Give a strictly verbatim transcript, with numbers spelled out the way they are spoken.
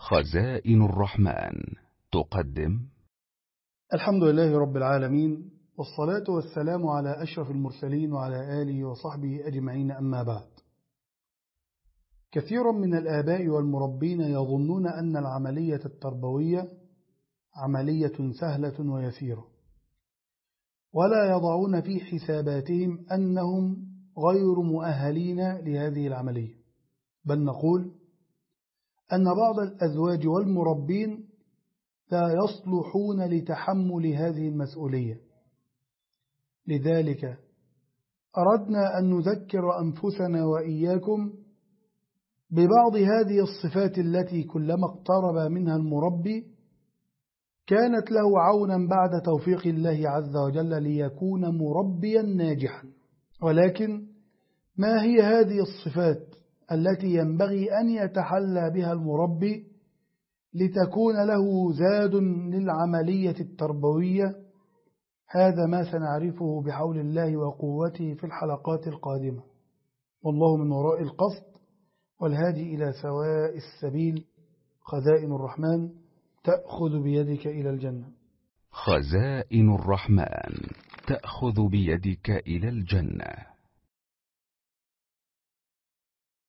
خزائن الرحمن تقدم. الحمد لله رب العالمين، والصلاة والسلام على أشرف المرسلين وعلى آله وصحبه أجمعين، أما بعد. كثير من الآباء والمربين يظنون أن العملية التربوية عملية سهلة ويسيرة، ولا يضعون في حساباتهم أنهم غير مؤهلين لهذه العملية، بل نقول أن بعض الأزواج والمربين لا يصلحون لتحمل هذه المسؤولية. لذلك أردنا أن نذكر أنفسنا وإياكم ببعض هذه الصفات التي كلما اقترب منها المربي كانت له عونا بعد توفيق الله عز وجل ليكون مربيا ناجحا. ولكن ما هي هذه الصفات التي ينبغي أن يتحلى بها المربي لتكون له زاد للعملية التربوية؟ هذا ما سنعرفه بحول الله وقوته في الحلقات القادمة، والله من وراء القصد والهادي إلى سواء السبيل. خزائن الرحمن تأخذ بيدك إلى الجنة. خزائن الرحمن تأخذ بيدك إلى الجنة.